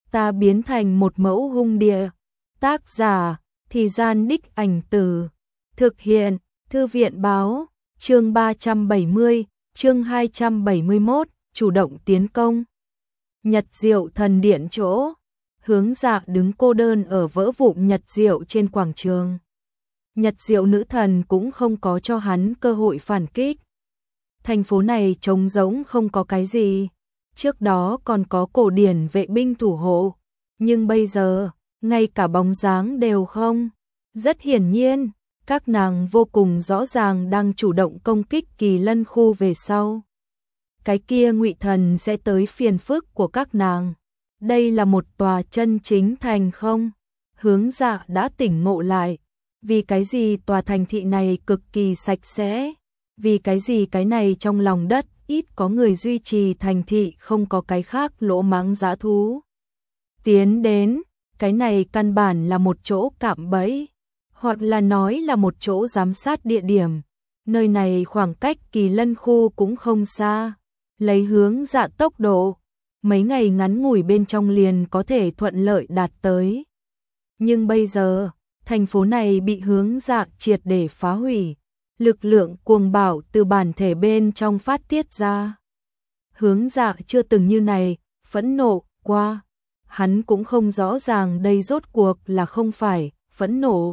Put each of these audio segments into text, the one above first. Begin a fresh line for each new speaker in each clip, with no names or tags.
ta biến thành một mẫu hung địa. Tác giả, Thì Gian Đích Ảnh Từ. Thực hiện, Thư viện báo, chương 370, chương 271, chủ động tiến công. Nhật Diệu Thần Điện chỗ. Hướng Dạ đứng cô đơn ở vỡ vụn Nhật Diệu trên quảng trường. Nhật Diệu nữ thần cũng không có cho hắn cơ hội phản kích. Thành phố này trống rỗng không có cái gì. Trước đó còn có cổ điển vệ binh thủ hộ. Nhưng bây giờ, ngay cả bóng dáng đều không. Rất hiển nhiên, các nàng vô cùng rõ ràng đang chủ động công kích Kỳ Lân khu về sau. Cái kia Ngụy Thần sẽ tới phiền phức của các nàng. Đây là một tòa chân chính thành không? Hướng Dạ đã tỉnh ngộ lại. Vì cái gì tòa thành thị này cực kỳ sạch sẽ? Vì cái gì cái này trong lòng đất ít có người duy trì thành thị, không có cái khác lỗ mãng dã thú tiến đến? Cái này căn bản là một chỗ cạm bẫy, hoặc là nói là một chỗ giám sát địa điểm. Nơi này khoảng cách Kỳ Lân khu cũng không xa. Lấy Hướng Dạ tốc độ, mấy ngày ngắn ngủi bên trong liền có thể thuận lợi đạt tới. Nhưng bây giờ, thành phố này bị Hướng Dạ triệt để phá hủy. Lực lượng cuồng bạo từ bản thể bên trong phát tiết ra. Hướng Dạ chưa từng như này, phẫn nộ qua. Hắn cũng không rõ ràng đây rốt cuộc là không phải phẫn nộ.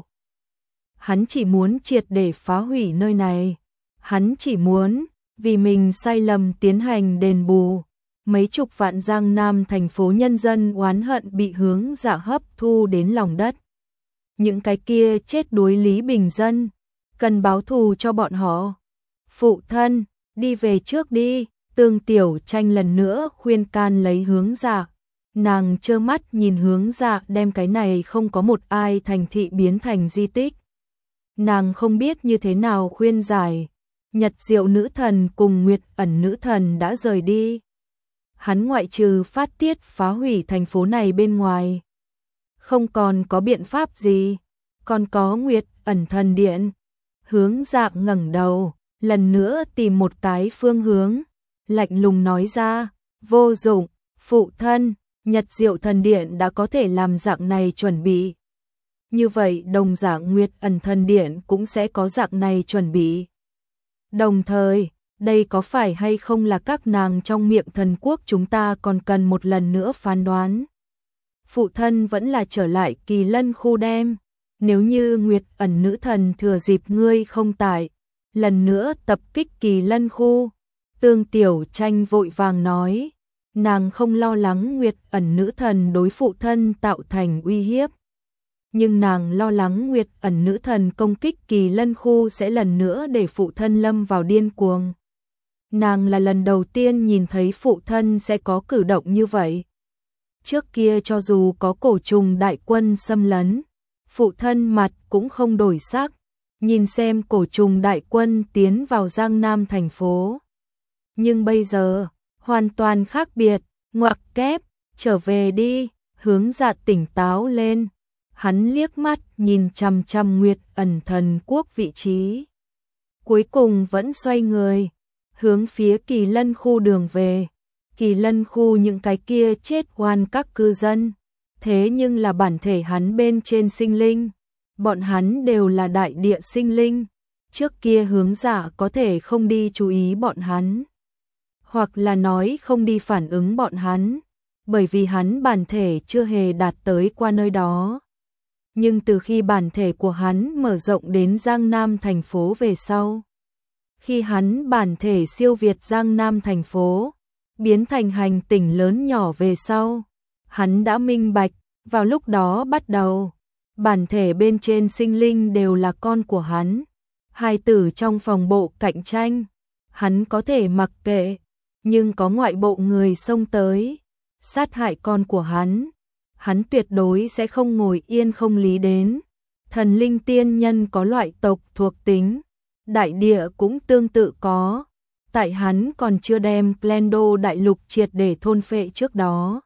Hắn chỉ muốn triệt để phá hủy nơi này. Hắn chỉ muốn vì mình sai lầm tiến hành đền bù. Mấy chục vạn Giang Nam thành phố nhân dân oán hận bị Hướng Dạ hấp thu đến lòng đất. Những cái kia chết đuối Lý Bình dân, cần báo thù cho bọn họ. Phụ thân, đi về trước đi. Tương Tiểu Tranh lần nữa khuyên can lấy Hướng Dạ. Nàng trơ mắt nhìn Hướng Dạ đem cái này không có một ai thành thị biến thành di tích. Nàng không biết như thế nào khuyên giải. Nhật Diệu nữ thần cùng Nguyệt Ẩn nữ thần đã rời đi. Hắn ngoại trừ phát tiết phá hủy thành phố này bên ngoài, không còn có biện pháp gì. Còn có Nguyệt Ẩn thần điện. Hướng Dạ ngẩng đầu, lần nữa tìm một cái phương hướng, lạnh lùng nói ra, vô dụng, phụ thân, Nhật Diệu thần điện đã có thể làm dạng này chuẩn bị. Như vậy đồng dạng Nguyệt Ẩn thần điện cũng sẽ có dạng này chuẩn bị. Đồng thời, đây có phải hay không là các nàng trong miệng thần quốc, chúng ta còn cần một lần nữa phán đoán. Phụ thân vẫn là trở lại Kỳ Lân khu đem. Nếu như Nguyệt Ẩn nữ thần thừa dịp ngươi không tại, lần nữa tập kích Kỳ Lân khu. Tương Tiểu Tranh vội vàng nói, nàng không lo lắng Nguyệt Ẩn nữ thần đối phụ thân tạo thành uy hiếp. Nhưng nàng lo lắng Nguyệt Ẩn nữ thần công kích Kỳ Lân khu sẽ lần nữa để phụ thân lâm vào điên cuồng. Nàng là lần đầu tiên nhìn thấy phụ thân sẽ có cử động như vậy. Trước kia cho dù có cổ trùng đại quân xâm lấn, phụ thân mặt cũng không đổi sắc. Nhìn xem cổ trùng đại quân tiến vào Giang Nam thành phố. Nhưng bây giờ, hoàn toàn khác biệt. Ngoặc kép, trở về đi. Hướng Dạ tỉnh táo lên. Hắn liếc mắt nhìn chằm chằm Nguyệt Ẩn thần quốc vị trí. Cuối cùng vẫn xoay người, hướng phía Kỳ Lân khu đường về. Kỳ Lân khu những cái kia chết oan các cư dân. Thế nhưng là bản thể hắn bên trên sinh linh. Bọn hắn đều là đại địa sinh linh. Trước kia Hướng Dạ có thể không đi chú ý bọn hắn, hoặc là nói không đi phản ứng bọn hắn, bởi vì hắn bản thể chưa hề đạt tới qua nơi đó. Nhưng từ khi bản thể của hắn mở rộng đến Giang Nam thành phố về sau, khi hắn bản thể siêu việt Giang Nam thành phố, biến thành hành tinh lớn nhỏ về sau, hắn đã minh bạch, vào lúc đó bắt đầu, bản thể bên trên sinh linh đều là con của hắn. Hài tử trong phòng bộ cạnh tranh, hắn có thể mặc kệ, nhưng có ngoại bộ người xông tới, sát hại con của hắn tuyệt đối sẽ không ngồi yên không lý đến. Thần linh tiên nhân có loại tộc thuộc tính, đại địa cũng tương tự có. Tại hắn còn chưa đem Plendo đại lục triệt để thôn phệ trước đó,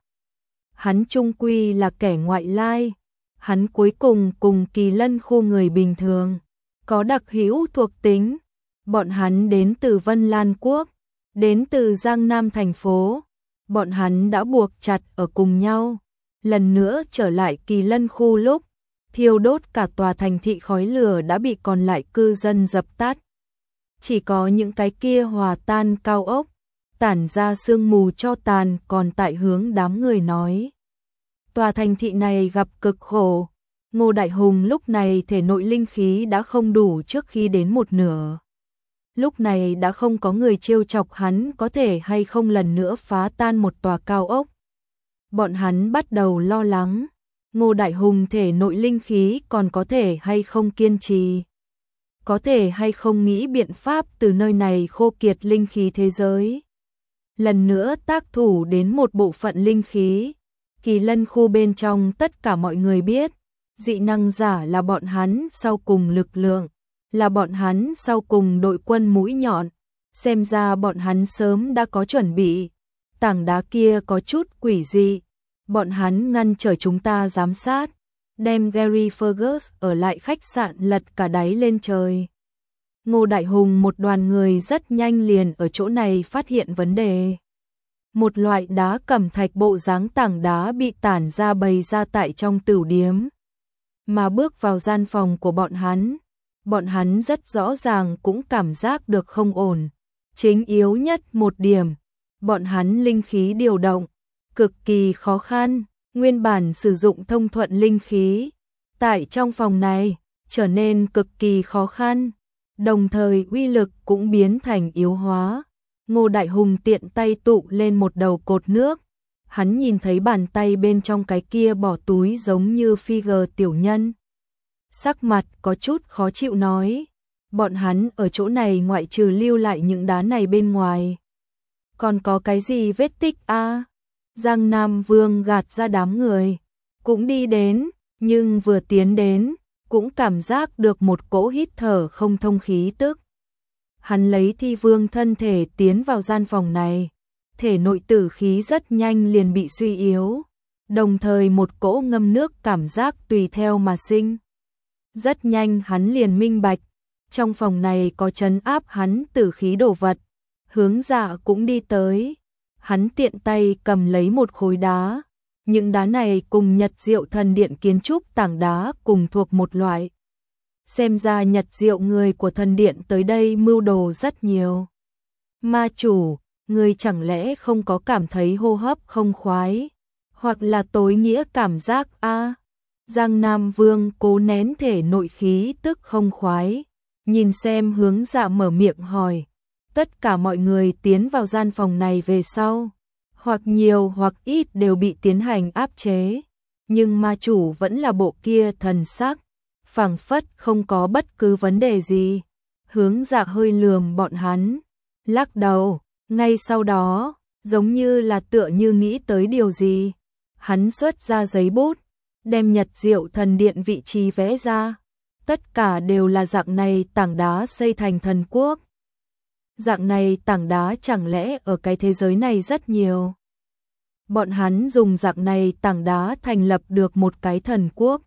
hắn chung quy là kẻ ngoại lai. Hắn cuối cùng cùng Kỳ Lân khu người bình thường có đặc hữu thuộc tính. Bọn hắn đến từ Vân Lan quốc, đến từ Giang Nam thành phố. Bọn hắn đã buộc chặt ở cùng nhau. lần nữa trở lại Kỳ Lân khu lúc thiêu đốt cả tòa thành thị khói lửa đã bị còn lại cư dân dập tắt. Chỉ có những cái kia hòa tan cao ốc, tản ra sương mù cho tàn còn tại hướng đám người nói. Tòa thành thị này gặp cực khổ, Ngô Đại Hùng lúc này thể nội linh khí đã không đủ trước khi đến một nửa. Lúc này đã không có người trêu chọc hắn có thể hay không lần nữa phá tan một tòa cao ốc. Bọn hắn bắt đầu lo lắng, Ngô Đại Hùng thể nội linh khí còn có thể hay không kiên trì. Có thể hay không nghĩ biện pháp từ nơi này khô kiệt linh khí thế giới. Lần nữa tác thủ đến một bộ phận linh khí. Kỳ Lân khu bên trong tất cả mọi người biết, dị năng giả là bọn hắn sau cùng lực lượng, là bọn hắn sau cùng đội quân mũi nhọn. Xem ra bọn hắn sớm đã có chuẩn bị. Tảng đá kia có chút quỷ dị. Bọn hắn ngăn trở chúng ta giám sát, đem Gary Fergus ở lại khách sạn lật cả đáy lên trời. Ngô Đại Hùng một đoàn người rất nhanh liền ở chỗ này phát hiện vấn đề. Một loại đá cẩm thạch bộ dáng tảng đá bị tản ra bày ra tại trong tửu điếm. Mà bước vào gian phòng của bọn hắn rất rõ ràng cũng cảm giác được không ổn. Chính yếu nhất một điểm, bọn hắn linh khí điều động cực kỳ khó khăn, nguyên bản sử dụng thông thuận linh khí, tại trong phòng này trở nên cực kỳ khó khăn, đồng thời uy lực cũng biến thành yếu hóa. Ngô Đại Hùng tiện tay tụ lên một đầu cột nước, hắn nhìn thấy bàn tay bên trong cái kia bỏ túi giống như figure tiểu nhân. Sắc mặt có chút khó chịu nói, bọn hắn ở chỗ này ngoại trừ lưu lại những đá này bên ngoài. Còn có cái gì vết tích a? Giang Nam Vương gạt ra đám người, cũng đi đến, nhưng vừa tiến đến, cũng cảm giác được một cỗ hít thở không thông khí tức. Hắn lấy Thi Vương thân thể tiến vào gian phòng này, thể nội tử khí rất nhanh liền bị suy yếu, đồng thời một cỗ ngâm nước cảm giác tùy theo mà sinh. Rất nhanh hắn liền minh bạch, trong phòng này có trấn áp hắn tử khí đồ vật. Hướng Dạ cũng đi tới, hắn tiện tay cầm lấy một khối đá, những đá này cùng Nhật Diệu Thần Điện kiến trúc tảng đá cùng thuộc một loại. Xem ra Nhật Diệu người của thần điện tới đây mưu đồ rất nhiều. Ma chủ, người chẳng lẽ không có cảm thấy hô hấp không khoái, hoặc là tối nghĩa cảm giác a? Giang Nam Vương cố nén thể nội khí tức không khoái, nhìn xem Hướng Dạ mở miệng hỏi. Tất cả mọi người tiến vào gian phòng này về sau, hoặc nhiều hoặc ít đều bị tiến hành áp chế, nhưng ma chủ vẫn là bộ kia thần sắc, phảng phất không có bất cứ vấn đề gì. Hướng Dạ hơi lườm bọn hắn, lắc đầu, ngay sau đó, giống như là tựa như nghĩ tới điều gì, hắn xuất ra giấy bút, đem Nhật Diệu Thần Điện vị trí vẽ ra, tất cả đều là dạng này tảng đá xây thành thần quốc. Dạng này tảng đá chẳng lẽ ở cái thế giới này rất nhiều. Bọn hắn dùng dạng này tảng đá thành lập được một cái thần quốc.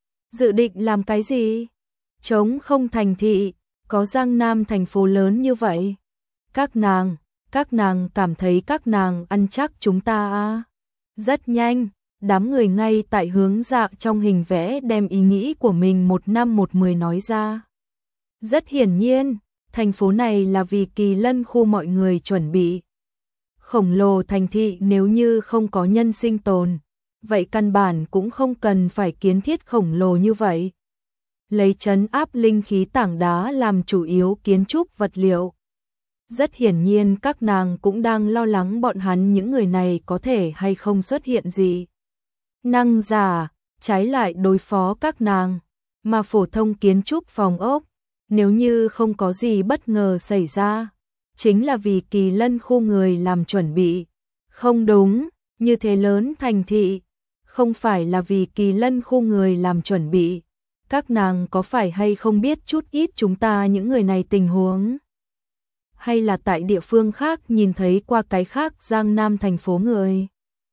Dự định làm cái gì? Trống không thành thị, có Giang Nam thành phố lớn như vậy. Các nàng cảm thấy các nàng ăn chắc chúng ta à? Rất nhanh, đám người ngay tại Hướng Dạ trong hình vẽ đem ý nghĩ của mình 1/10 nói ra. Rất hiển nhiên, thành phố này là vì Kỳ Lân khu mọi người chuẩn bị. Khổng lồ thành thị nếu như không có nhân sinh tồn, vậy căn bản cũng không cần phải kiến thiết khổng lồ như vậy. Lấy trấn áp linh khí tảng đá làm chủ yếu kiến trúc vật liệu. Rất hiển nhiên các nàng cũng đang lo lắng bọn hắn những người này có thể hay không xuất hiện gì. Năng giả, trái lại đối phó các nàng, mà phổ thông kiến trúc phòng ốc. Nếu như không có gì bất ngờ xảy ra, chính là vì Kỳ Lân khu người làm chuẩn bị. Không đúng, như thế lớn thành thị, không phải là vì Kỳ Lân khu người làm chuẩn bị. Các nàng có phải hay không biết chút ít chúng ta những người này tình huống? Hay là tại địa phương khác nhìn thấy qua cái khác Giang Nam thành phố người?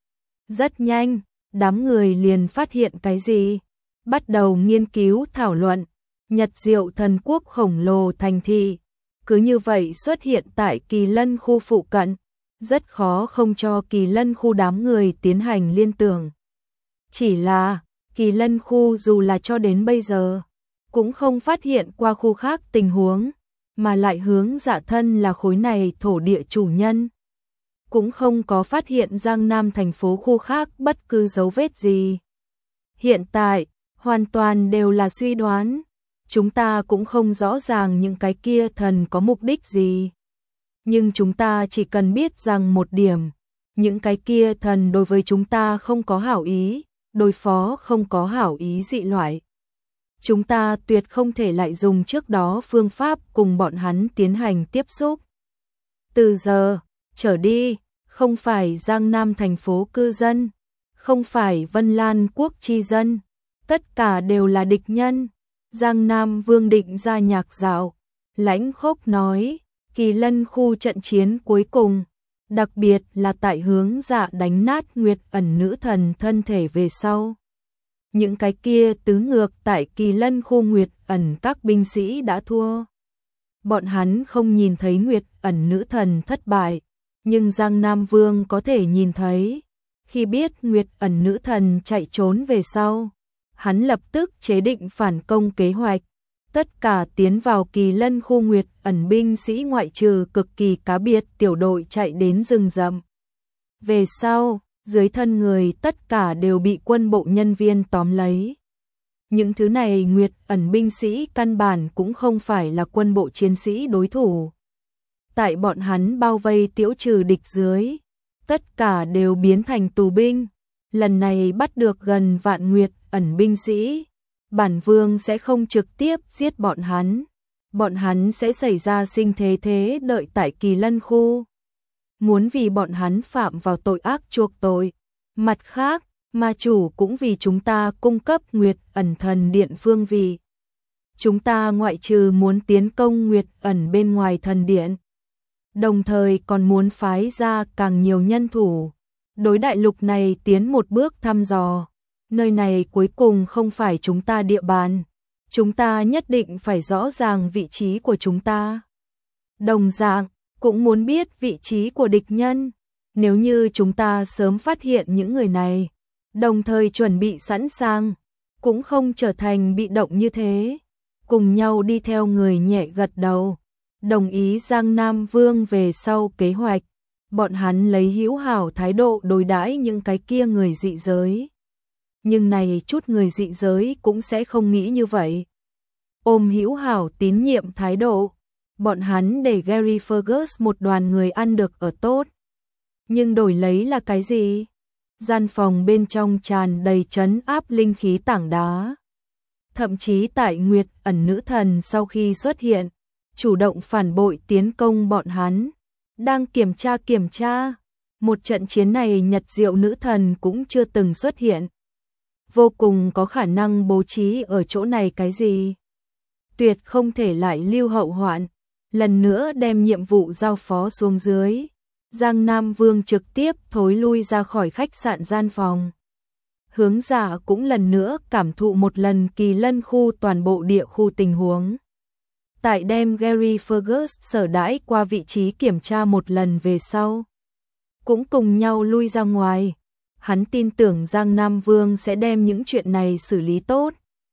Rất nhanh, đám người liền phát hiện cái gì? Bắt đầu nghiên cứu thảo luận. Nhật Diệu thần quốc khổng lồ thành thị, cứ như vậy xuất hiện tại Kỳ Lân khu phụ cận, rất khó không cho Kỳ Lân khu đám người tiến hành liên tưởng. Chỉ là, Kỳ Lân khu dù là cho đến bây giờ, cũng không phát hiện qua khu khác tình huống, mà lại Hướng Dạ thân là khối này thổ địa chủ nhân. Cũng không có phát hiện Giang Nam thành phố khu khác bất cứ dấu vết gì. Hiện tại, hoàn toàn đều là suy đoán, chúng ta cũng không rõ ràng những cái kia thần có mục đích gì. Nhưng chúng ta chỉ cần biết rằng một điểm, những cái kia thần đối với chúng ta không có hảo ý, đối phó không có hảo ý dị loại. Chúng ta tuyệt không thể lại dùng trước đó phương pháp cùng bọn hắn tiến hành tiếp xúc. Từ giờ trở đi, không phải Giang Nam thành phố cư dân, không phải Vân Lan quốc chi dân, tất cả đều là địch nhân. Giang Nam Vương định ra nhạc dạo, Lãnh Khốc nói, Kỳ Lân khu trận chiến cuối cùng, đặc biệt là tại Hướng Dạ đánh nát Nguyệt Ẩn nữ thần thân thể về sau. Những cái kia tứ ngược tại Kỳ Lân khu Nguyệt Ẩn các binh sĩ đã thua. Bọn hắn không nhìn thấy Nguyệt Ẩn nữ thần thất bại, nhưng Giang Nam Vương có thể nhìn thấy. Khi biết Nguyệt Ẩn nữ thần chạy trốn về sau, hắn lập tức chế định phản công kế hoạch. Tất cả tiến vào Kỳ Lân khu Nguyệt Ẩn binh sĩ ngoại trừ cực kỳ cá biệt tiểu đội chạy đến rừng rậm. Về sau, dưới thân người tất cả đều bị quân bộ nhân viên tóm lấy. Những thứ này Nguyệt Ẩn binh sĩ căn bản cũng không phải là quân bộ chiến sĩ đối thủ. Tại bọn hắn bao vây tiễu trừ địch dưới, tất cả đều biến thành tù binh. Lần này bắt được gần vạn Nguyệt Ẩn binh sĩ, bản vương sẽ không trực tiếp giết bọn hắn sẽ xảy ra sinh thế đợi tại Kỳ Lân khu. Muốn vì bọn hắn phạm vào tội ác chuộc tội. Mặt khác, ma chủ cũng vì chúng ta cung cấp Nguyệt Ẩn thần điện phương vị. Chúng ta ngoại trừ muốn tiến công Nguyệt Ẩn bên ngoài thần điện, đồng thời còn muốn phái ra càng nhiều nhân thủ, đối đại lục này tiến một bước thăm dò. Nơi này cuối cùng không phải chúng ta địa bàn, chúng ta nhất định phải rõ ràng vị trí của chúng ta. Đồng dạng, cũng muốn biết vị trí của địch nhân. Nếu như chúng ta sớm phát hiện những người này, đồng thời chuẩn bị sẵn sàng, cũng không trở thành bị động như thế. Cùng nhau đi theo người nhẹ gật đầu, đồng ý Giang Nam Vương về sau kế hoạch. Bọn hắn lấy hữu hảo thái độ đối đãi những cái kia người dị giới. Nhưng này chút người dị giới cũng sẽ không nghĩ như vậy. Ôm hữu hảo tín nhiệm thái độ, bọn hắn để Gary Fergus một đoàn người ăn được ở tốt. Nhưng đổi lấy là cái gì? Gian phòng bên trong tràn đầy trấn áp linh khí tảng đá. Thậm chí tại Nguyệt Ẩn nữ thần sau khi xuất hiện, chủ động phản bội tiến công bọn hắn. Đang kiểm tra, một trận chiến này Nhật Diệu nữ thần cũng chưa từng xuất hiện. Vô cùng có khả năng bố trí ở chỗ này cái gì? Tuyệt không thể lại lưu hậu hoạn, lần nữa đem nhiệm vụ giao phó xuống dưới. Giang Nam Vương trực tiếp thối lui ra khỏi khách sạn gian phòng. Hướng Dạ cũng lần nữa cảm thụ một lần Kỳ Lân khu toàn bộ địa khu tình huống. Tại đem Gary Fergus sở đãi qua vị trí kiểm tra một lần về sau, cũng cùng nhau lui ra ngoài. Hắn tin tưởng Giang Nam Vương sẽ đem những chuyện này xử lý tốt.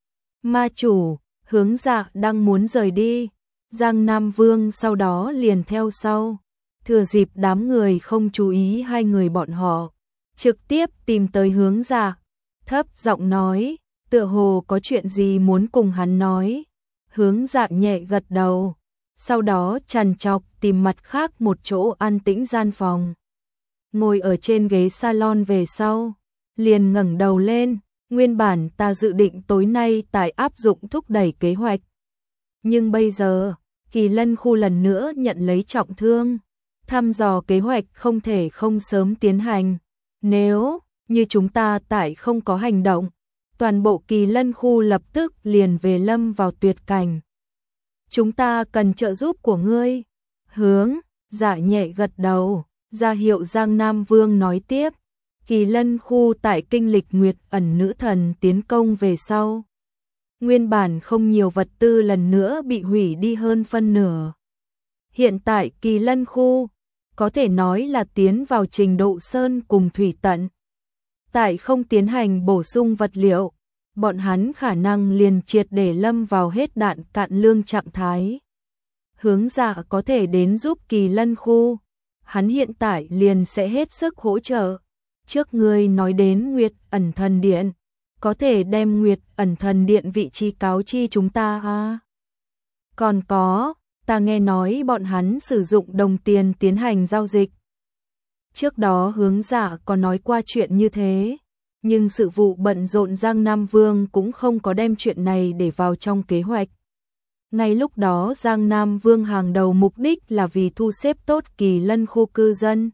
Ma chủ, Hướng Dạ đang muốn rời đi, Giang Nam Vương sau đó liền theo sau. Thừa dịp đám người không chú ý hai người bọn họ, trực tiếp tìm tới Hướng Dạ, thấp giọng nói, tựa hồ có chuyện gì muốn cùng hắn nói. Hướng Dạ nhẹ gật đầu, sau đó trằn trọc tìm mặt khác một chỗ an tĩnh gian phòng. Ngồi ở trên ghế salon về sau, liền ngẩng đầu lên, nguyên bản ta dự định tối nay tại áp dụng thúc đẩy kế hoạch. Nhưng bây giờ, Kỳ Lân khu lần nữa nhận lấy trọng thương, thăm dò kế hoạch không thể không sớm tiến hành. Nếu như chúng ta tại không có hành động, toàn bộ Kỳ Lân khu lập tức liền về lâm vào tuyệt cảnh. Chúng ta cần trợ giúp của ngươi. Hướng Dạ nhẹ gật đầu, ra hiệu Giang Nam Vương nói tiếp. Kỳ Lân khu tại kinh lịch Nguyệt Ẩn nữ thần tiến công về sau, nguyên bản không nhiều vật tư lần nữa bị hủy đi hơn phân nửa. Hiện tại Kỳ Lân khu có thể nói là tiến vào trình độ sơn cùng thủy tận. tại không tiến hành bổ sung vật liệu, bọn hắn khả năng liền triệt để lâm vào hết đạn cạn lương trạng thái. Hướng Dạ có thể đến giúp Kỳ Lân khu, hắn hiện tại liền sẽ hết sức hỗ trợ. Trước ngươi nói đến Nguyệt Ẩn Thần Điện, có thể đem Nguyệt Ẩn Thần Điện vị trí cáo chi chúng ta à? Còn có, ta nghe nói bọn hắn sử dụng đồng tiền tiến hành giao dịch. Trước đó Hướng Dạ có nói qua chuyện như thế, nhưng sự vụ bận rộn Giang Nam Vương cũng không có đem chuyện này để vào trong kế hoạch. Ngay lúc đó Giang Nam Vương hàng đầu mục đích là vì thu xếp tốt Kỳ Lân khu cư dân.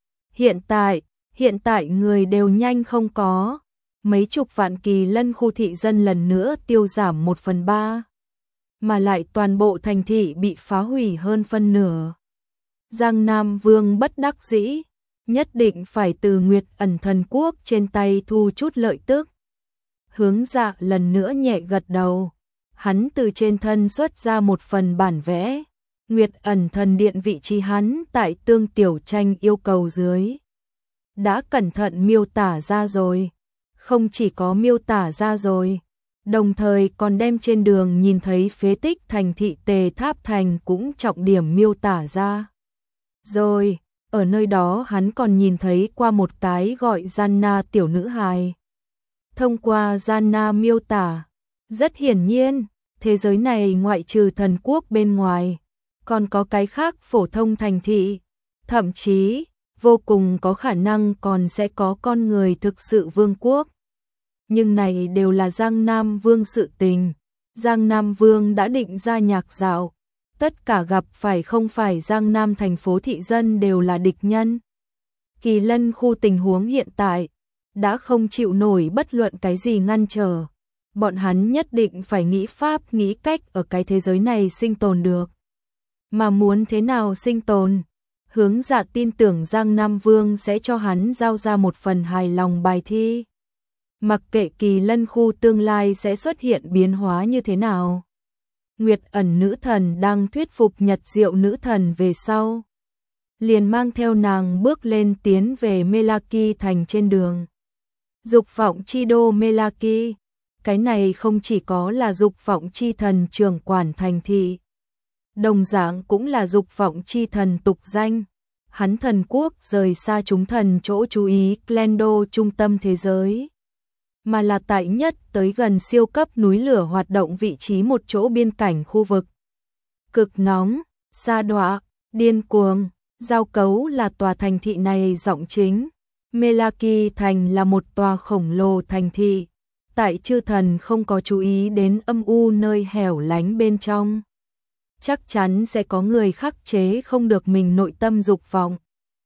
Hiện tại người đều nhanh không có, mấy chục vạn Kỳ Lân khu thị dân lần nữa tiêu giảm 1/3, mà lại toàn bộ thành thị bị phá hủy hơn phân nửa. Giang Nam Vương bất đắc dĩ, nhất định phải từ Nguyệt Ẩn Thần Quốc trên tay thu chút lợi tức. Hướng Dạ lần nữa nhẹ gật đầu, hắn từ trên thân xuất ra một phần bản vẽ, Nguyệt Ẩn Thần Điện vị trí hắn tại Tương Tiểu Tranh yêu cầu dưới. Đã cẩn thận miêu tả ra rồi, không chỉ có miêu tả ra rồi, đồng thời còn đem trên đường nhìn thấy phế tích thành thị Tề Tháp Thành cũng trọng điểm miêu tả ra. Rồi, ở nơi đó hắn còn nhìn thấy qua một cái gọi Gianna tiểu nữ hài. Thông qua Gianna miêu tả, rất hiển nhiên, thế giới này ngoại trừ thần quốc bên ngoài, còn có cái khác phổ thông thành thị, thậm chí, vô cùng có khả năng còn sẽ có con người thực sự vương quốc. Nhưng này đều là Giang Nam Vương sự tình. Giang Nam Vương đã định ra nhạc dạo, tất cả gặp phải không phải Giang Nam thành phố thị dân đều là địch nhân. Kỳ Lân khu tình huống hiện tại đã không chịu nổi bất luận cái gì ngăn trở. Bọn hắn nhất định phải nghĩ pháp nghĩ cách ở cái thế giới này sinh tồn được. Mà muốn thế nào sinh tồn? Hướng Dạ tin tưởng Giang Nam Vương sẽ cho hắn giao ra một phần hài lòng bài thi. Mặc kệ Kỳ Lân khu tương lai sẽ xuất hiện biến hóa như thế nào. Nguyệt Ẩn nữ thần đang thuyết phục Nhật Diệu nữ thần về sau, liền mang theo nàng bước lên tiến về Melaki thành trên đường. Dục vọng chi đô Melaki, cái này không chỉ có là dục vọng chi thần trưởng quản thành thị, đồng dạng cũng là dục vọng chi thần tục danh. Hắn thần quốc rời xa chúng thần chỗ chú ý Glendo trung tâm thế giới, mà là tại nhất tới gần siêu cấp núi lửa hoạt động vị trí một chỗ biên cảnh khu vực. Cực nóng, sa đọa, điên cuồng, giao cấu là tòa thành thị này giọng chính. Melaki thành là một tòa khổng lồ thành thị, tại chư thần không có chú ý đến âm u nơi hẻo lánh bên trong. Chắc chắn sẽ có người khắc chế không được mình nội tâm dục vọng.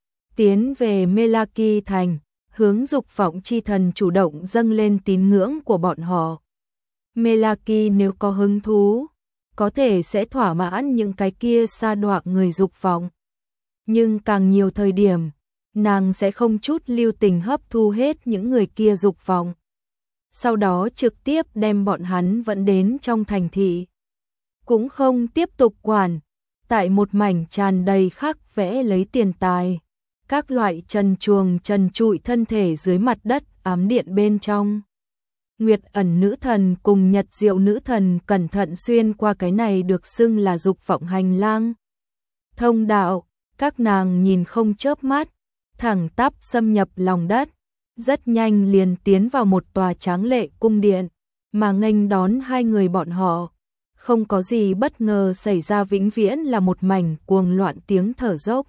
Tiến về Melaki thành, hướng dục vọng chi thần chủ động dâng lên tín ngưỡng của bọn họ. Melaki nếu có hứng thú, có thể sẽ thỏa mãn những cái kia sa đọa người dục vọng. Nhưng càng nhiều thời điểm, nàng sẽ không chút lưu tình hấp thu hết những người kia dục vọng. Sau đó trực tiếp đem bọn hắn vẫn đến trong thành thị. Cũng không tiếp tục quản, tại một mảnh tràn đầy khắc vẽ lấy tiền tài. Các loại trần truồng trần trụi thân thể dưới mặt đất ám điện bên trong. Nguyệt Ẩn nữ thần cùng Nhật Diệu nữ thần cẩn thận xuyên qua cái này được xưng là dục vọng hành lang. Thông đạo, các nàng nhìn không chớp mắt, thẳng tắp xâm nhập lòng đất, rất nhanh liền tiến vào một tòa tráng lệ cung điện, mà nghênh đón hai người bọn họ. Không có gì bất ngờ xảy ra, vĩnh viễn là một mảnh cuồng loạn tiếng thở dốc.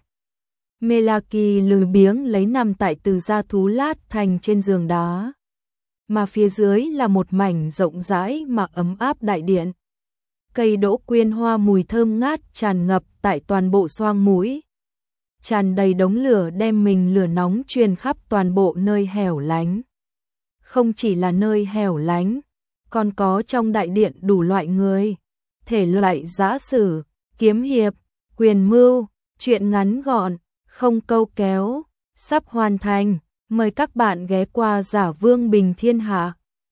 Melaki lười biếng lấy nằm tại từ gia thú lát thành trên giường đá, mà phía dưới là một mảnh rộng rãi mà ấm áp đại điện. Cây đỗ quyên hoa mùi thơm ngát tràn ngập tại toàn bộ xoang mũi. Tràn đầy đống lửa đem mình lửa nóng truyền khắp toàn bộ nơi hẻo lánh. Không chỉ là nơi hẻo lánh, còn có trong đại điện đủ loại người, thể loại giã sử, kiếm hiệp, quyền mưu, chuyện ngắn gọn, không câu kéo, sắp hoàn thành. Mời các bạn ghé qua Giả Vương Bình Thiên Hạ.